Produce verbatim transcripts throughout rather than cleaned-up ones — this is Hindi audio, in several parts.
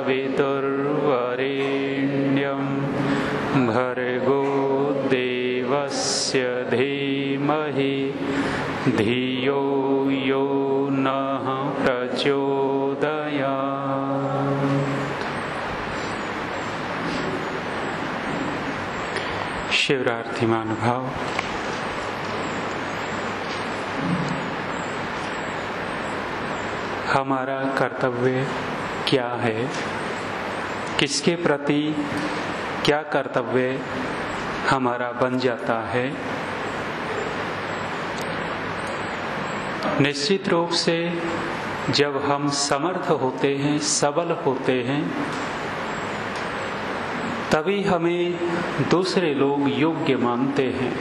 सवितुर्वरेण्यं भर्गो देवस्य धीमहि धियो यो नः प्रचोदयात्। शिवरात्रि महानुभाव, हमारा कर्तव्य क्या है, किसके प्रति क्या कर्तव्य हमारा बन जाता है। निश्चित रूप से जब हम समर्थ होते हैं, सबल होते हैं, तभी हमें दूसरे लोग योग्य मानते हैं।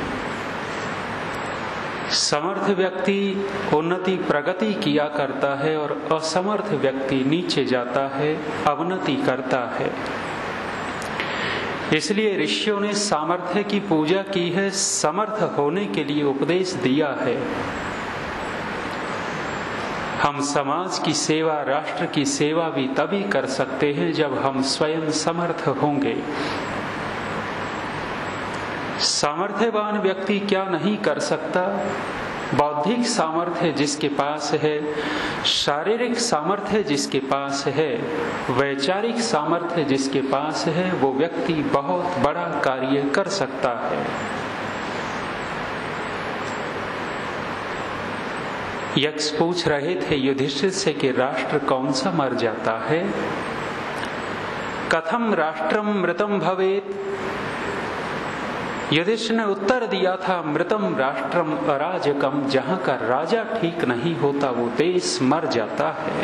समर्थ व्यक्ति उन्नति प्रगति किया करता है और असमर्थ व्यक्ति नीचे जाता है, अवनति करता है। इसलिए ऋषियों ने सामर्थ्य की पूजा की है, समर्थ होने के लिए उपदेश दिया है। हम समाज की सेवा, राष्ट्र की सेवा भी तभी कर सकते हैं जब हम स्वयं समर्थ होंगे। सामर्थ्यवान व्यक्ति क्या नहीं कर सकता? बौद्धिक सामर्थ्य जिसके पास है, शारीरिक सामर्थ्य जिसके पास है, वैचारिक सामर्थ्य जिसके पास है, वो व्यक्ति बहुत बड़ा कार्य कर सकता है। यक्ष पूछ रहे थे युधिष्ठिर से कि राष्ट्र कौन सा मर जाता है? कथम राष्ट्रम मृतम भवेत? युधिष्ठिर ने उत्तर दिया था, मृतम राष्ट्रम अराजकम। जहां का राजा ठीक नहीं होता वो देश मर जाता है।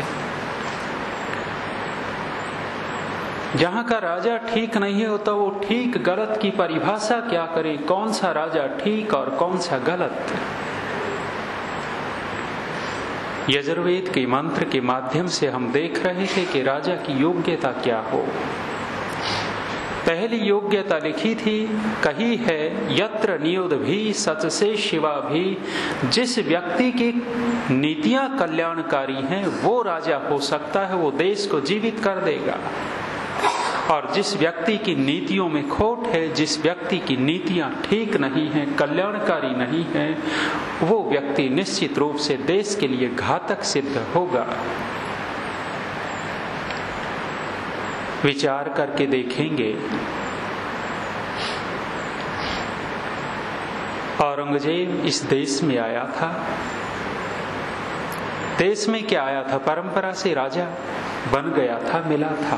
जहां का राजा ठीक नहीं होता वो ठीक गलत की परिभाषा क्या करे, कौन सा राजा ठीक और कौन सा गलत। यजुर्वेद के मंत्र के माध्यम से हम देख रहे थे कि राजा की योग्यता क्या हो। पहली योग्यता लिखी थी, कही है, यत्र नियुद्ध भी सच से शिवा भी। जिस व्यक्ति की नीतियां कल्याणकारी हैं वो राजा हो सकता है, वो देश को जीवित कर देगा। और जिस व्यक्ति की नीतियों में खोट है, जिस व्यक्ति की नीतियां ठीक नहीं हैं, कल्याणकारी नहीं हैं, वो व्यक्ति निश्चित रूप से देश के लिए घातक सिद्ध होगा। विचार करके देखेंगे, औरंगजेब इस देश में आया था। देश में क्या आया था? परंपरा से राजा बन गया था, मिला था।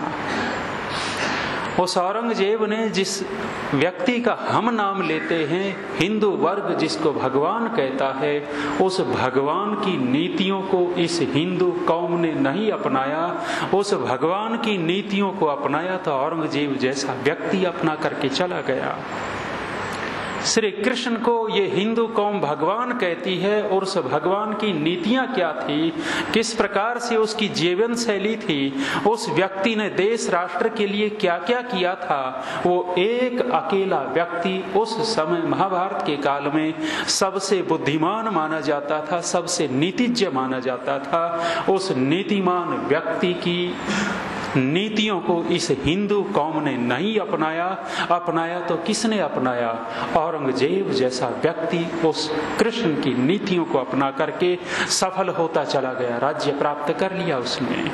उस औरंगजेब ने जिस व्यक्ति का हम नाम लेते हैं, हिंदू वर्ग जिसको भगवान कहता है, उस भगवान की नीतियों को इस हिंदू कौम ने नहीं अपनाया। उस भगवान की नीतियों को अपनाया तो औरंगजेब जैसा व्यक्ति अपना करके चला गया। श्री कृष्ण को ये हिंदू कौम भगवान कहती है और उस भगवान की नीतियां क्या थी, किस प्रकार से उसकी जीवन शैली थी, उस व्यक्ति ने देश राष्ट्र के लिए क्या क्या किया था, वो एक अकेला व्यक्ति उस समय महाभारत के काल में सबसे बुद्धिमान माना जाता था, सबसे नीतिज्ञ माना जाता था। उस नीतिमान व्यक्ति की नीतियों को इस हिंदू कौम ने नहीं अपनाया। अपनाया तो किसने अपनाया? औरंगजेब जैसा व्यक्ति उस कृष्ण की नीतियों को अपना करके सफल होता चला गया, राज्य प्राप्त कर लिया उसने।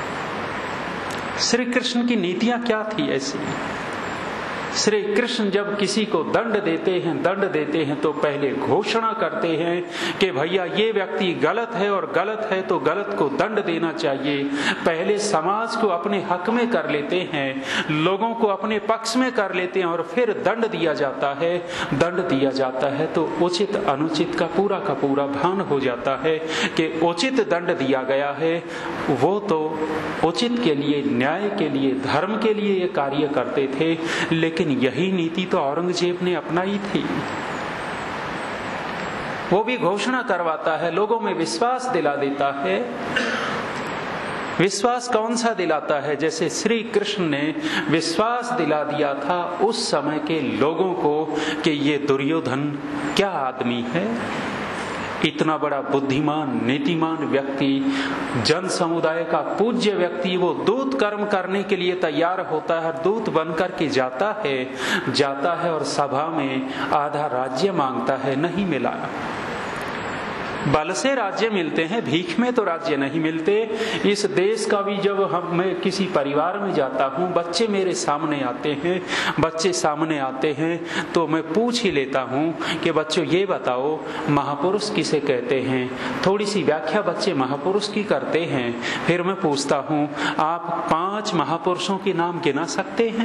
श्री कृष्ण की नीतियां क्या थी ऐसी? श्री कृष्ण जब किसी को दंड देते हैं दंड देते हैं तो पहले घोषणा करते हैं कि भैया ये व्यक्ति गलत है और गलत है तो गलत को दंड देना चाहिए। पहले समाज को अपने हक में कर लेते हैं, लोगों को अपने पक्ष में कर लेते हैं और फिर दंड दिया जाता है। दंड दिया जाता है तो उचित अनुचित का पूरा का पूरा भान हो जाता है कि उचित दंड दिया गया है, वो तो उचित के लिए, न्याय के लिए, धर्म के लिए ये कार्य करते थे। लेकिन लेकिन यही नीति तो औरंगजेब ने अपनाई थी। वो भी घोषणा करवाता है, लोगों में विश्वास दिला देता है। विश्वास कौन सा दिलाता है? जैसे श्री कृष्ण ने विश्वास दिला दिया था उस समय के लोगों को कि ये दुर्योधन क्या आदमी है, इतना बड़ा बुद्धिमान नीतिमान व्यक्ति, जन समुदाय का पूज्य व्यक्ति, वो दूत कर्म करने के लिए तैयार होता है, दूत बनकर के जाता है जाता है और सभा में आधा राज्य मांगता है, नहीं मिला। बल से राज्य मिलते हैं, भीख में तो राज्य नहीं मिलते। इस देश का भी जब हम मैं किसी परिवार में जाता हूँ, बच्चे मेरे सामने आते हैं बच्चे सामने आते हैं तो मैं पूछ ही लेता हूँ कि बच्चों ये बताओ महापुरुष किसे कहते हैं। थोड़ी सी व्याख्या बच्चे महापुरुष की करते हैं। फिर मैं पूछता हूँ आप पांच महापुरुषों के नाम गिना सकते हैं?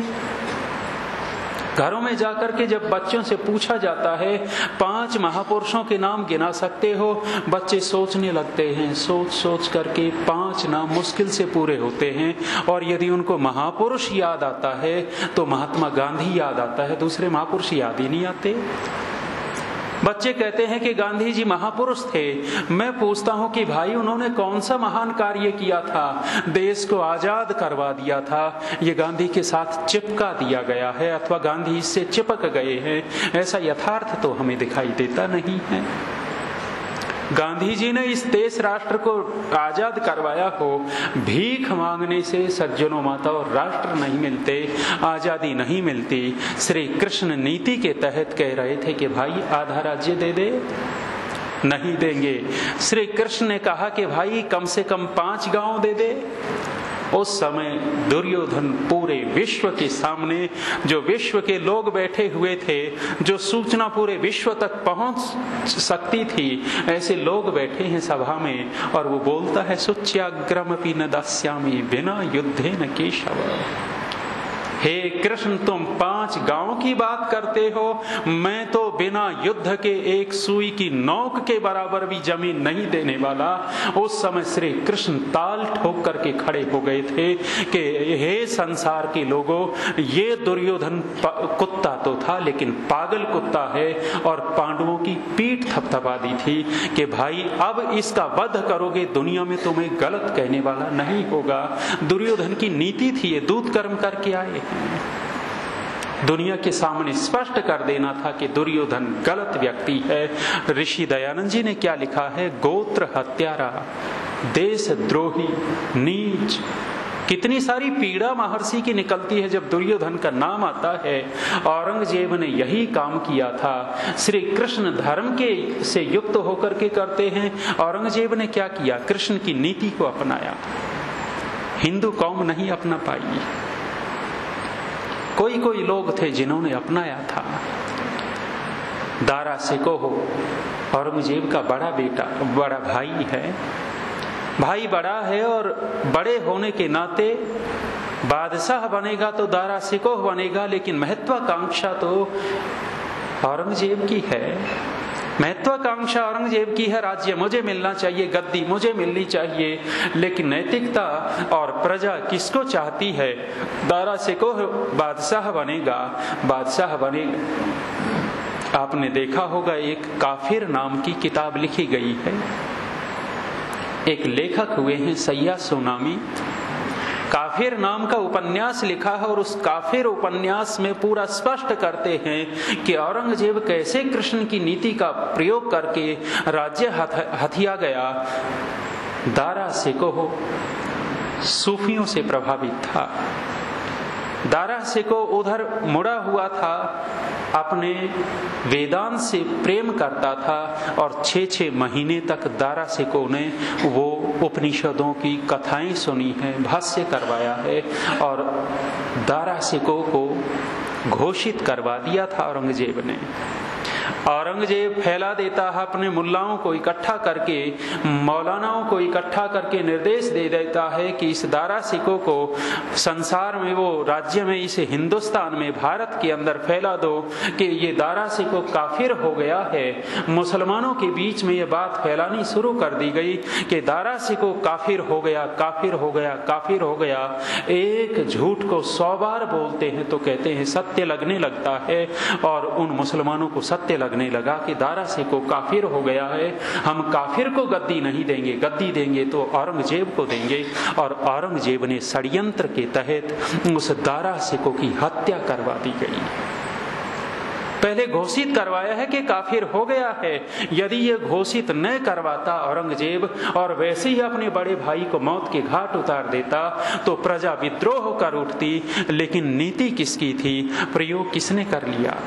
घरों में जाकर के जब बच्चों से पूछा जाता है पांच महापुरुषों के नाम गिना सकते हो, बच्चे सोचने लगते हैं। सोच सोच करके पांच नाम मुश्किल से पूरे होते हैं। और यदि उनको महापुरुष याद आता है तो महात्मा गांधी याद आता है, दूसरे महापुरुष याद ही नहीं आते। बच्चे कहते हैं कि गांधी जी महापुरुष थे। मैं पूछता हूं कि भाई उन्होंने कौन सा महान कार्य किया था? देश को आजाद करवा दिया था। ये गांधी के साथ चिपका दिया गया है अथवा गांधी इससे चिपक गए हैं, ऐसा यथार्थ तो हमें दिखाई देता नहीं है। गांधी जी ने इस देश राष्ट्र को आजाद करवाया हो, भीख मांगने से सज्जनों माताओं राष्ट्र नहीं मिलते, आजादी नहीं मिलती। श्री कृष्ण नीति के तहत कह रहे थे कि भाई आधा राज्य दे दे, नहीं देंगे। श्री कृष्ण ने कहा कि भाई कम से कम पांच गांव दे दे। उस समय दुर्योधन पूरे विश्व के सामने, जो विश्व के लोग बैठे हुए थे, जो सूचना पूरे विश्व तक पहुंच सकती थी, ऐसे लोग बैठे हैं सभा में और वो बोलता है सुच्याग्रमपि न दास्यामि बिना युद्धे न केशव। हे कृष्ण तुम पांच गांव की बात करते हो, मैं तो बिना युद्ध के एक सुई की नोक के बराबर भी जमीन नहीं देने वाला। उस समय श्री कृष्ण ताल ठोक करके खड़े हो गए थे कि हे संसार के लोगों, ये दुर्योधन कुत्ता तो था लेकिन पागल कुत्ता है। और पांडवों की पीठ थपथपा दी थी कि भाई अब इसका वध करोगे दुनिया में तुम्हें गलत कहने वाला नहीं होगा। दुर्योधन की नीति थी, ये दूत कर्म करके आए। दुनिया के सामने स्पष्ट कर देना था कि दुर्योधन गलत व्यक्ति है। ऋषि दयानंद जी ने क्या लिखा है? गोत्र हत्यारा, देशद्रोही, नीच। कितनी सारी पीड़ा महर्षि की निकलती है जब दुर्योधन का नाम आता है। औरंगजेब ने यही काम किया था। श्री कृष्ण धर्म के से युक्त होकर के करते हैं। औरंगजेब ने क्या किया? कृष्ण की नीति को अपनाया। हिंदू कौम नहीं अपना पाई। कोई कोई लोग थे जिन्होंने अपनाया था। दारा सिकोह औरंगजेब का बड़ा बेटा, बड़ा भाई है। भाई बड़ा है और बड़े होने के नाते बादशाह बनेगा तो दारा सिकोह बनेगा, लेकिन महत्वाकांक्षा तो औरंगजेब की है। महत्वाकांक्षा औरंगजेब की है, राज्य मुझे मिलना चाहिए, गद्दी मुझे मिलनी चाहिए। लेकिन नैतिकता और प्रजा किसको चाहती है? दारा सिकोह बादशाह बनेगा, बादशाह बनेगा। आपने देखा होगा एक काफिर नाम की किताब लिखी गई है। एक लेखक हुए हैं सैयद सोनामी। काफिर नाम का उपन्यास लिखा है और उस काफिर उपन्यास में पूरा स्पष्ट करते हैं कि औरंगजेब कैसे कृष्ण की नीति का प्रयोग करके राज्य हथिया गया। दारा सिकोह सूफियों से प्रभावित था। दारा सिकोह उधर मुड़ा हुआ था, अपने वेदांत से प्रेम करता था और छः छः महीने तक दारा सिकोह ने वो उपनिषदों की कथाएं सुनी है, भाष्य करवाया है और दारा सिकोह को घोषित करवा दिया था औरंगजेब ने। औरंगजेब फैला देता है, अपने मुल्लाओं को इकट्ठा करके, मौलानाओं को इकट्ठा करके निर्देश दे देता है कि इस दारा सिकोह को संसार में, वो राज्य में, इसे हिंदुस्तान में, भारत के अंदर फैला दो कि ये दारा सिकोह काफिर हो गया है। मुसलमानों के बीच में ये बात फैलानी शुरू कर दी गई कि दारा सिकोह काफिर हो गया, काफिर हो गया, काफिर हो गया। एक झूठ को सौ बार बोलते हैं तो कहते हैं सत्य लगने लगता है, और उन मुसलमानों को सत्य लगने लगा कि दारा सिकोह काफिर हो गया है। हम काफिर को गद्दी नहीं देंगे, गद्दी देंगे तो औरंगजेब को देंगे। और औरंगजेब ने षड्यंत्र के तहत उस दारा सिकोह की हत्या करवा दी गई। पहले घोषित करवाया है कि काफिर हो गया है। यदि ये घोषित न करवाता औरंगजेब और वैसे ही अपने बड़े भाई को मौत के घाट उतार देता तो प्रजा विद्रोह कर उठती। लेकिन नीति किसकी थी, प्रयोग किसने कर लिया?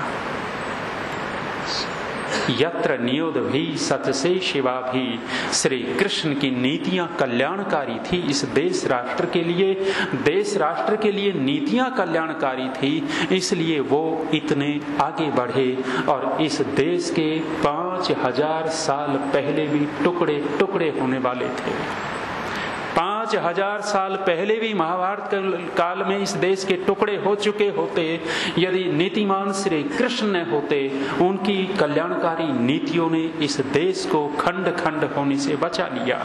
यत्र नियोद भी सत से शिवा भी, श्री कृष्ण की नीतियां कल्याणकारी थी। इस देश राष्ट्र के लिए, देश राष्ट्र के लिए नीतियां कल्याणकारी थी, इसलिए वो इतने आगे बढ़े और इस देश के पांच हजार साल पहले भी टुकड़े टुकड़े होने वाले थे। पांच हजार साल पहले भी महाभारत काल में इस देश के टुकड़े हो चुके होते यदि नीतिमान श्री कृष्ण न होते। उनकी कल्याणकारी नीतियों ने इस देश को खंड खंड होने से बचा लिया।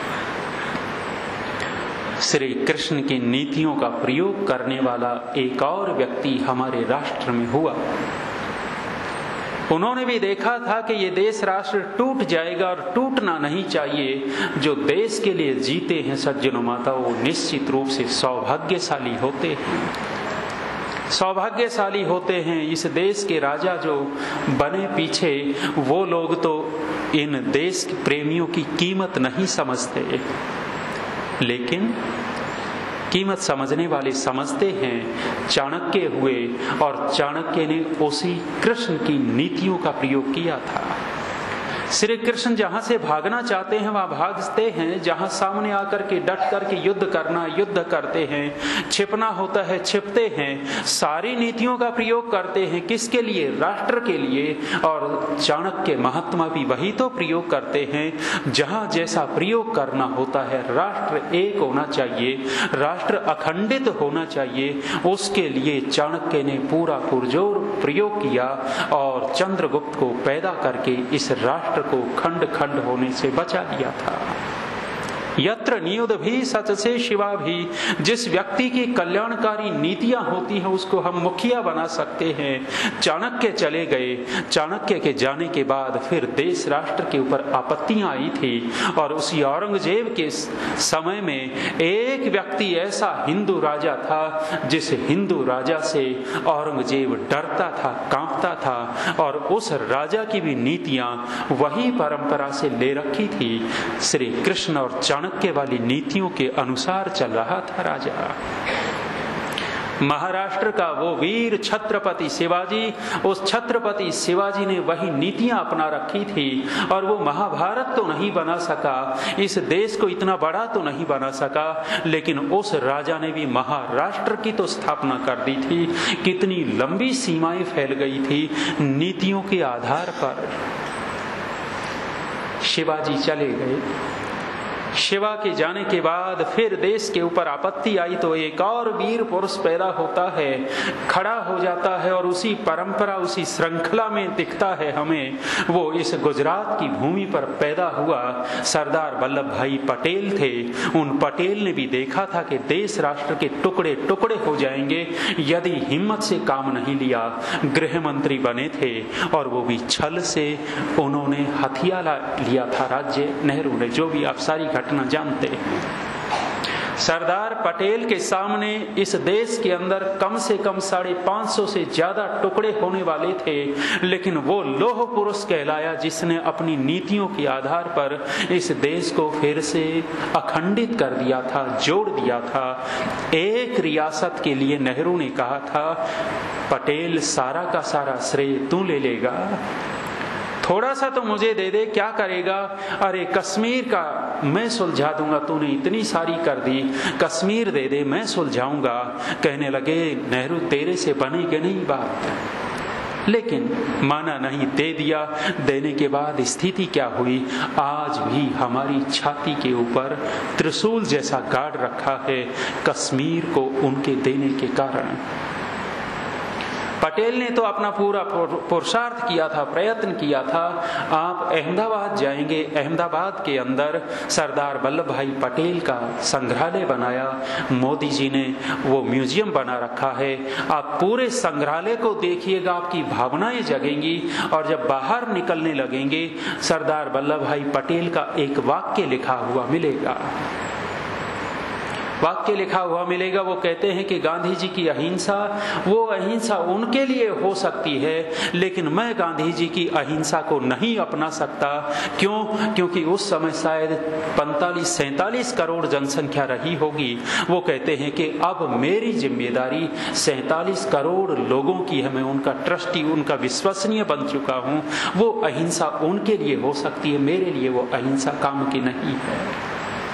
श्री कृष्ण की नीतियों का प्रयोग करने वाला एक और व्यक्ति हमारे राष्ट्र में हुआ। उन्होंने भी देखा था कि ये देश राष्ट्र टूट जाएगा और टूटना नहीं चाहिए। जो देश के लिए जीते हैं सज्जनों माता, वो निश्चित रूप से सौभाग्यशाली होते हैं, सौभाग्यशाली होते हैं। इस देश के राजा जो बने पीछे, वो लोग तो इन देश प्रेमियों की कीमत नहीं समझते, लेकिन कीमत समझने वाले समझते हैं। चाणक्य हुए और चाणक्य ने उसी कृष्ण की नीतियों का प्रयोग किया था। श्री कृष्ण जहां से भागना चाहते हैं वहां भागते हैं, जहां सामने आकर के डट करके युद्ध करना युद्ध करते हैं, छिपना होता है छिपते हैं, सारी नीतियों का प्रयोग करते हैं। किसके लिए? राष्ट्र के लिए। और चाणक्य महात्मा भी वही तो प्रयोग करते हैं। जहां जैसा प्रयोग करना होता है, राष्ट्र एक होना चाहिए, राष्ट्र अखंडित होना चाहिए, उसके लिए चाणक्य ने पूरा पुरजोर प्रयोग किया और चंद्रगुप्त को पैदा करके इस राष्ट्र को खंड खंड होने से बचा लिया था। यत्र नियुद भी सच से शिवा भी, जिस व्यक्ति की कल्याणकारी नीतियां होती हैं उसको हम मुखिया बना सकते हैं। चाणक्य चले गए, चाणक्य के जाने के बाद फिर देश राष्ट्र के ऊपर आपत्तियां आई थी और उसी औरंगजेब के समय में एक व्यक्ति ऐसा हिंदू राजा था जिस हिंदू राजा से औरंगजेब डरता था, कांपता था और उस राजा की भी नीतियां वही परंपरा से ले रखी थी। श्री कृष्ण और चाणक्य वाली नीतियों के अनुसार चल रहा था राजा। महाराष्ट्र का वो वीर छत्रपति शिवाजी, उस छत्रपति शिवाजी ने वही नीतियां अपना रखी थी और वो महाभारत तो नहीं बना सका, इस देश को इतना बड़ा तो नहीं बना सका, लेकिन उस राजा ने भी महाराष्ट्र की तो स्थापना कर दी थी। कितनी लंबी सीमाएं फैल गई थी नीतियों के आधार पर। शिवाजी चले गए, शिवा के जाने के बाद फिर देश के ऊपर आपत्ति आई तो एक और वीर पुरुष पैदा होता है, खड़ा हो जाता है और उसी परंपरा उसी श्रृंखला में दिखता है हमें। वो इस गुजरात की भूमि पर पैदा हुआ सरदार वल्लभ भाई पटेल थे। उन पटेल ने भी देखा था कि देश राष्ट्र के टुकड़े टुकड़े हो जाएंगे यदि हिम्मत से काम नहीं लिया। गृह मंत्री बने थे और वो भी छल से उन्होंने हथियार लिया था राज्य नेहरू ने, जो भी आप सारी घटना जानते हैं। सरदार पटेल के सामने इस देश के अंदर कम से कम साढ़े पांच सौ से ज्यादा टुकड़े होने वाले थे, लेकिन वो लोह पुरुष कहलाया जिसने अपनी नीतियों के आधार पर इस देश को फिर से अखंडित कर दिया था, जोड़ दिया था। एक रियासत के लिए नेहरू ने कहा था, पटेल सारा का सारा श्रेय तू ले लेगा, थोड़ा सा तो मुझे दे दे, क्या करेगा? अरे कश्मीर का मैं सुलझा दूंगा, तूने इतनी सारी कर दी, कश्मीर दे दे मैं सुलझाऊंगा। कहने लगे नेहरू तेरे से बनेगी नहीं बात, लेकिन माना नहीं, दे दिया। देने के बाद स्थिति क्या हुई? आज भी हमारी छाती के ऊपर त्रिशूल जैसा गाड़ रखा है कश्मीर को उनके देने के कारण। पटेल ने तो अपना पूरा पुरुषार्थ किया था, प्रयत्न किया था। आप अहमदाबाद जाएंगे, अहमदाबाद के अंदर सरदार वल्लभ भाई पटेल का संग्रहालय बनाया मोदी जी ने, वो म्यूजियम बना रखा है। आप पूरे संग्रहालय को देखिएगा, आपकी भावनाएं जगेंगी और जब बाहर निकलने लगेंगे सरदार वल्लभ भाई पटेल का एक वाक्य लिखा हुआ मिलेगा। वाक्य लिखा हुआ मिलेगा। वो कहते हैं कि गांधी जी की अहिंसा, वो अहिंसा उनके लिए हो सकती है, लेकिन मैं गांधी जी की अहिंसा को नहीं अपना सकता। क्यों? क्योंकि उस समय शायद पैंतालीस सैंतालीस करोड़ जनसंख्या रही होगी। वो कहते हैं कि अब मेरी जिम्मेदारी सैंतालीस करोड़ लोगों की है, मैं उनका ट्रस्टी, उनका विश्वसनीय बन चुका हूं। वो अहिंसा उनके लिए हो सकती है, मेरे लिए वो अहिंसा काम की नहीं है।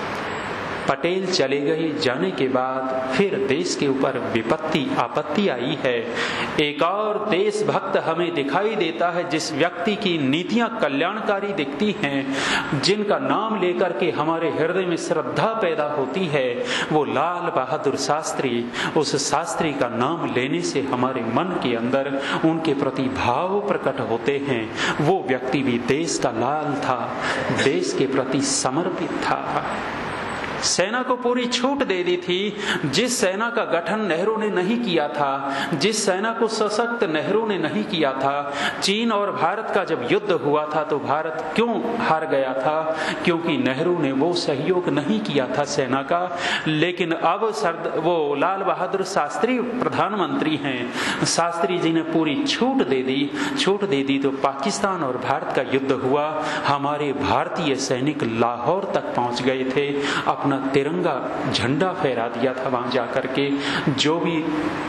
पटेल चले गए, जाने के बाद फिर देश के ऊपर विपत्ति आपत्ति आई है। एक और देशभक्त हमें दिखाई देता है, जिस व्यक्ति की नीतियां कल्याणकारी दिखती हैं, जिनका नाम लेकर के हमारे हृदय में श्रद्धा पैदा होती है, वो लाल बहादुर शास्त्री। उस शास्त्री का नाम लेने से हमारे मन के अंदर उनके प्रति भाव प्रकट होते हैं। वो व्यक्ति भी देश का लाल था, देश के प्रति समर्पित था। सेना को पूरी छूट दे दी थी। जिस सेना का गठन नेहरू ने नहीं किया था, जिस सेना को सशक्त नेहरू ने नहीं किया था, चीन और भारत का जब युद्ध हुआ था तो भारत क्यों हार गया था? क्योंकि नेहरू ने वो सहयोग नहीं किया था सेना का। लेकिन अब सरद वो लाल बहादुर शास्त्री प्रधानमंत्री हैं, शास्त्री जी ने पूरी छूट दे दी। छूट दे दी तो पाकिस्तान और भारत का युद्ध हुआ। हमारे भारतीय सैनिक लाहौर तक पहुंच गए थे, अपना तिरंगा झंडा फहरा दिया था वहां जाकर के। जो भी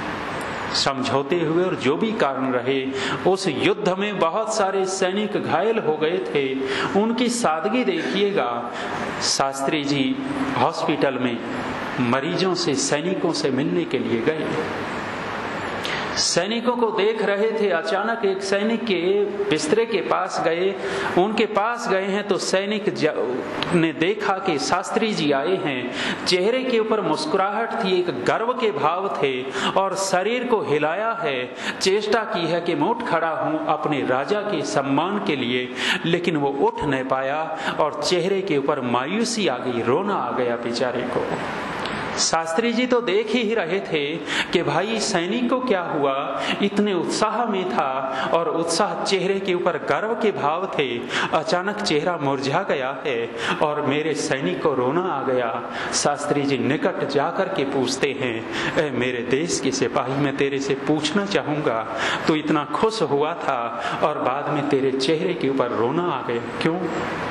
समझौते हुए और जो भी कारण रहे, उस युद्ध में बहुत सारे सैनिक घायल हो गए थे। उनकी सादगी देखिएगा। शास्त्री जी हॉस्पिटल में मरीजों से, सैनिकों से मिलने के लिए गए, सैनिकों को देख रहे थे। अचानक एक सैनिक के बिस्तरे के पास गए, उनके पास गए हैं तो सैनिक ने देखा कि शास्त्री जी आए हैं। चेहरे के ऊपर मुस्कुराहट थी, एक गर्व के भाव थे और शरीर को हिलाया है, चेष्टा की है कि मैं उठ खड़ा हूं अपने राजा के सम्मान के लिए, लेकिन वो उठ नहीं पाया और चेहरे के ऊपर मायूसी आ गई, रोना आ गया बेचारे को। शास्त्री जी तो देख ही रहे थे कि भाई सैनिक को क्या हुआ, इतने उत्साह में था और उत्साह चेहरे के ऊपर गर्व के भाव थे, अचानक चेहरा मुरझा गया है और मेरे सैनिक को रोना आ गया। शास्त्री जी निकट जाकर के पूछते हैं, ए मेरे देश के सिपाही, मैं तेरे से पूछना चाहूंगा, तू इतना खुश हुआ था और बाद में तेरे चेहरे के ऊपर रोना आ गया, क्यों?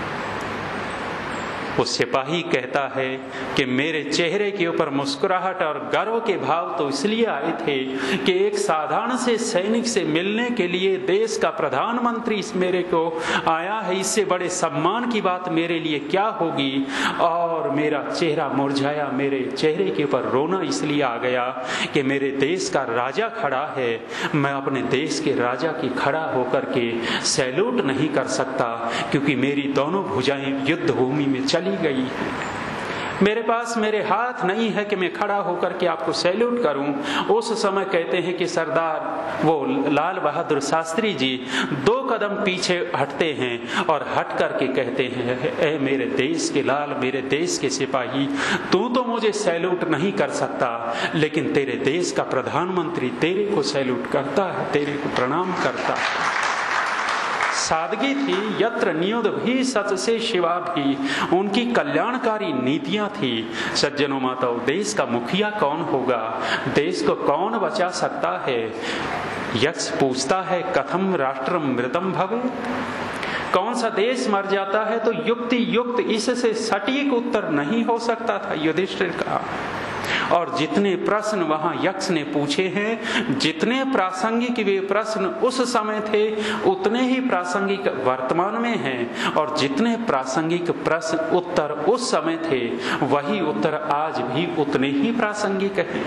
वो सिपाही कहता है कि मेरे चेहरे के ऊपर मुस्कुराहट और गर्व के भाव तो इसलिए आए थे कि एक साधारण से सैनिक से मिलने के लिए देश का प्रधानमंत्री इस मेरे को आया है, इससे बड़े सम्मान की बात मेरे लिए क्या होगी। और मेरा चेहरा मुरझाया, मेरे चेहरे के ऊपर रोना इसलिए आ गया कि मेरे देश का राजा खड़ा है, मैं अपने देश के राजा की खड़ा होकर के सैल्यूट नहीं कर सकता, क्योंकि मेरी दोनों भुजाएं युद्ध भूमि में चली गई है। मेरे पास मेरे हाथ नहीं है कि मैं खड़ा होकर के आपको सैल्यूट करूं। उस समय कहते हैं कि सरदार वो लाल बहादुर शास्त्री जी दो कदम पीछे हटते हैं और हट करके कहते हैं, ए मेरे देश के लाल, मेरे देश के सिपाही, तू तो मुझे सैल्यूट नहीं कर सकता, लेकिन तेरे देश का प्रधानमंत्री तेरे को सैल्यूट करता है, तेरे को प्रणाम करता है। सादगी थी, यत्र नियुद्ध भी सच से शिवा भी, उनकी कल्याणकारी नीतियां थी। सज्जनों माताओं, देश का मुखिया कौन होगा, देश को कौन बचा सकता है? यक्ष पूछता है, कथम राष्ट्रम मृतम भवेत्, कौन सा देश मर जाता है? तो युक्ति युक्त इससे सटीक उत्तर नहीं हो सकता था युधिष्ठिर का। और जितने प्रश्न वहां यक्ष ने पूछे हैं, जितने प्रासंगिक वे प्रश्न उस समय थे, उतने ही प्रासंगिक वर्तमान में हैं, और जितने प्रासंगिक प्रश्न उत्तर उस समय थे, वही उत्तर आज भी उतने ही प्रासंगिक हैं।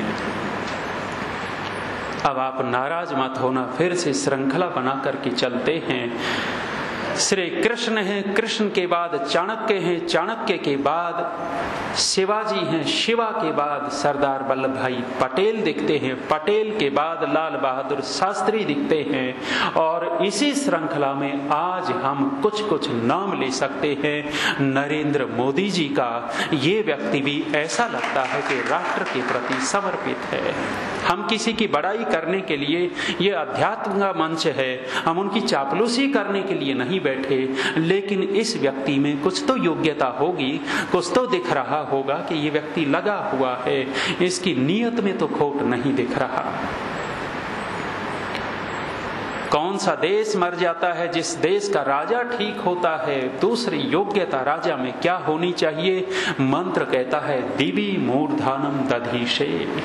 अब आप नाराज मत होना, फिर से श्रृंखला बना करके चलते हैं। श्री कृष्ण हैं, कृष्ण के बाद चाणक्य हैं, चाणक्य के बाद शिवाजी हैं, शिवा के बाद सरदार वल्लभ भाई पटेल दिखते हैं, पटेल के बाद लाल बहादुर शास्त्री दिखते हैं। और इसी श्रृंखला में आज हम कुछ कुछ नाम ले सकते हैं। नरेंद्र मोदी जी का ये व्यक्ति भी ऐसा लगता है कि राष्ट्र के प्रति समर्पित है। हम किसी की बड़ाई करने के लिए, ये अध्यात्म का मंच है, हम उनकी चापलूसी करने के लिए नहीं बैठे, लेकिन इस व्यक्ति में कुछ तो योग्यता होगी, कुछ तो दिख रहा होगा कि ये व्यक्ति लगा हुआ है, इसकी नीयत में तो खोट नहीं दिख रहा। कौन सा देश मर जाता है जिस देश का राजा ठीक होता है? दूसरी योग्यता राजा में क्या होनी चाहिए? मंत्र कहता है दिवी मूर्धानम दधीशे।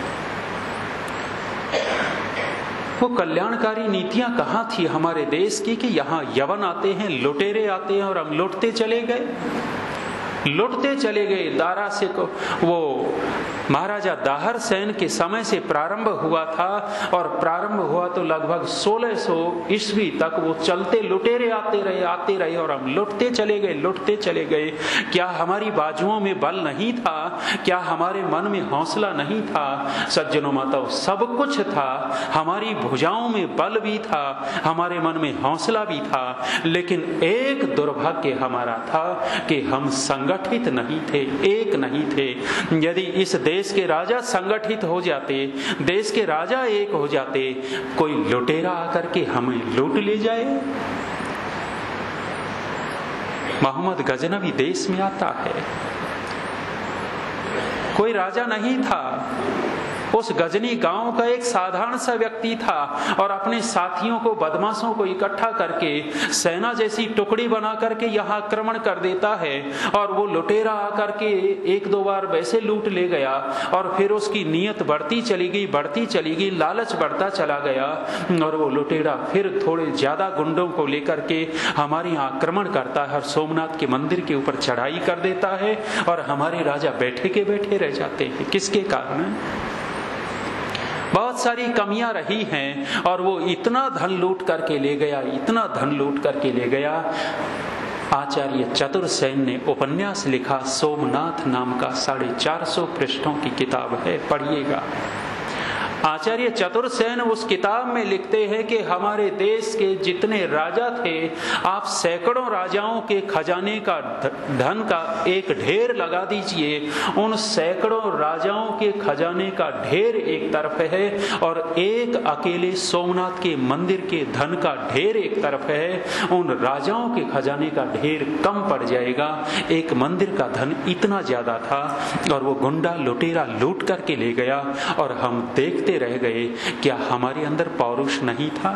वो कल्याणकारी नीतियां कहां थी हमारे देश की कि यहां यवन आते हैं, लुटेरे आते हैं और हम लुटते चले गए, लुटते चले गए। दारा से को वो महाराजा दाहर सेन के समय से प्रारंभ हुआ था और प्रारंभ हुआ तो लगभग सोलह सौ ईस्वी तक वो चलते लुटेरे आते रहे आते रहे और हम लुटते चले गए लुटते चले गए। क्या हमारी बाजुओं में बल नहीं था? क्या हमारे मन में हौसला नहीं था? सज्जनों माताओं, सब कुछ था। हमारी भुजाओं में बल भी था, हमारे मन में हौसला भी था, लेकिन एक दुर्भाग्य हमारा था कि हम संगठित नहीं थे, एक नहीं थे। यदि इस देश के राजा संगठित हो जाते, देश के राजा एक हो जाते, कोई लुटेरा आकर के हमें लूट ले जाए। मोहम्मद गजनवी देश में आता है, कोई राजा नहीं था, उस गजनी गांव का एक साधारण सा व्यक्ति था और अपने साथियों को, बदमाशों को इकट्ठा करके सेना जैसी टुकड़ी बना करके यहाँ आक्रमण कर देता है और वो लुटेरा आकर के एक दो बार वैसे लूट ले गया और फिर उसकी नीयत बढ़ती चली गई बढ़ती चली गई लालच बढ़ता चला गया और वो लुटेरा फिर थोड़े ज्यादा गुंडों को लेकर के हमारे यहाँ आक्रमण करता है और सोमनाथ के मंदिर के ऊपर चढ़ाई कर देता है और हमारे राजा बैठे के बैठे रह जाते हैं। किसके कारण? बहुत सारी कमियां रही हैं और वो इतना धन लूट करके ले गया, इतना धन लूट करके ले गया। आचार्य चतुरसेन ने उपन्यास लिखा, सोमनाथ नाम का, साढ़े चार सौ पृष्ठों की किताब है, पढ़िएगा। आचार्य चतुरसेन उस किताब में लिखते हैं कि हमारे देश के जितने राजा थे, आप सैकड़ों राजाओं के खजाने का धन का एक ढेर लगा दीजिए, उन सैकड़ों राजाओं के खजाने का ढेर एक तरफ है और एक अकेले सोमनाथ के मंदिर के धन का ढेर एक तरफ है। उन राजाओं के खजाने का ढेर कम पड़ जाएगा, एक मंदिर का धन इतना ज्यादा था और वो गुंडा लुटेरा लूट करके ले गया और हम देखते रह गए। क्या हमारे अंदर पौरुष नहीं था?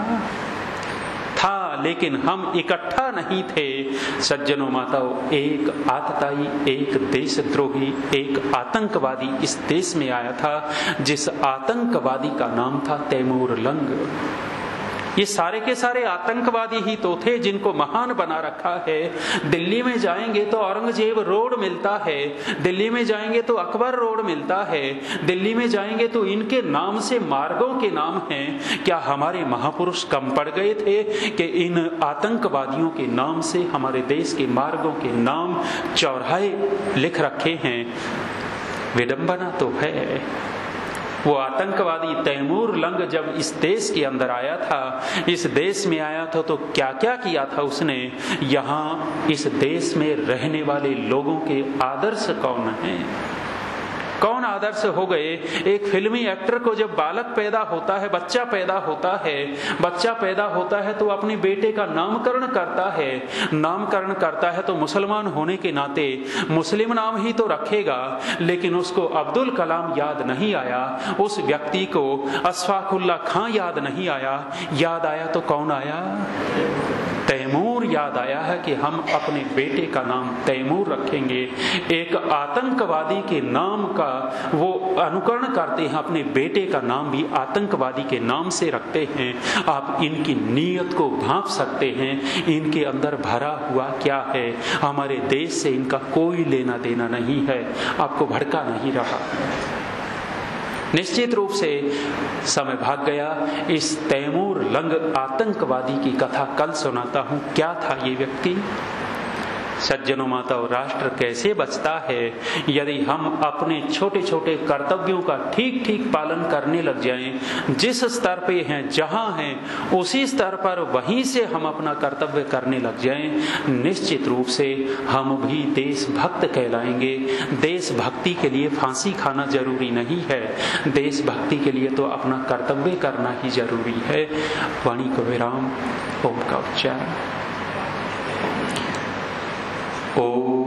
था, लेकिन हम इकट्ठा नहीं थे। सज्जनों माताओं, एक आतताई, एक देशद्रोही, एक आतंकवादी इस देश में आया था, जिस आतंकवादी का नाम था तैमूर लंग। ये सारे के सारे आतंकवादी ही तो थे जिनको महान बना रखा है। दिल्ली में जाएंगे तो औरंगजेब रोड मिलता है, दिल्ली में जाएंगे तो अकबर रोड मिलता है, दिल्ली में जाएंगे तो इनके नाम से मार्गों के नाम हैं। क्या हमारे महापुरुष कम पड़ गए थे कि इन आतंकवादियों के नाम से हमारे देश के मार्गों के नाम, चौराहे लिख रखे हैं? विडंबना तो है। वो आतंकवादी तैमूर लंग जब इस देश के अंदर आया था, इस देश में आया था, तो क्या क्या किया था उसने? यहाँ इस देश में रहने वाले लोगों के आदर्श कौन हैं? कौन आदर्श हो गए? एक फिल्मी एक्टर को जब बालक पैदा होता है, बच्चा पैदा होता है, बच्चा पैदा होता है तो अपने बेटे का नामकरण करता है। नामकरण करता है तो मुसलमान होने के नाते मुस्लिम नाम ही तो रखेगा, लेकिन उसको अब्दुल कलाम याद नहीं आया, उस व्यक्ति को अशफाकुल्ला खां याद नहीं आया। याद आया तो कौन आया? तैमूर याद आया है कि हम अपने बेटे का नाम तैमूर रखेंगे। एक आतंकवादी के नाम का वो अनुकरण करते हैं, अपने बेटे का नाम भी आतंकवादी के नाम से रखते हैं। आप इनकी नीयत को भांप सकते हैं, इनके अंदर भरा हुआ क्या है। हमारे देश से इनका कोई लेना देना नहीं है, आपको भड़का नहीं रहा। निश्चित रूप से समय भाग गया। इस तैमूर लंग आतंकवादी की कथा कल सुनाता हूं। क्या था ये व्यक्ति? सज्जनों माताओं, राष्ट्र कैसे बचता है यदि हम अपने छोटे छोटे कर्तव्यों का ठीक ठीक पालन करने लग जाएं। जिस स्तर पे हैं, जहां हैं, उसी स्तर पर वहीं से हम अपना कर्तव्य करने लग जाएं, निश्चित रूप से हम भी देशभक्त कहलाएंगे। देशभक्ति के लिए फांसी खाना जरूरी नहीं है, देशभक्ति के लिए तो अपना कर्तव्य करना ही जरूरी है। वाणी को विराम। ओम का उच्चारण। ओ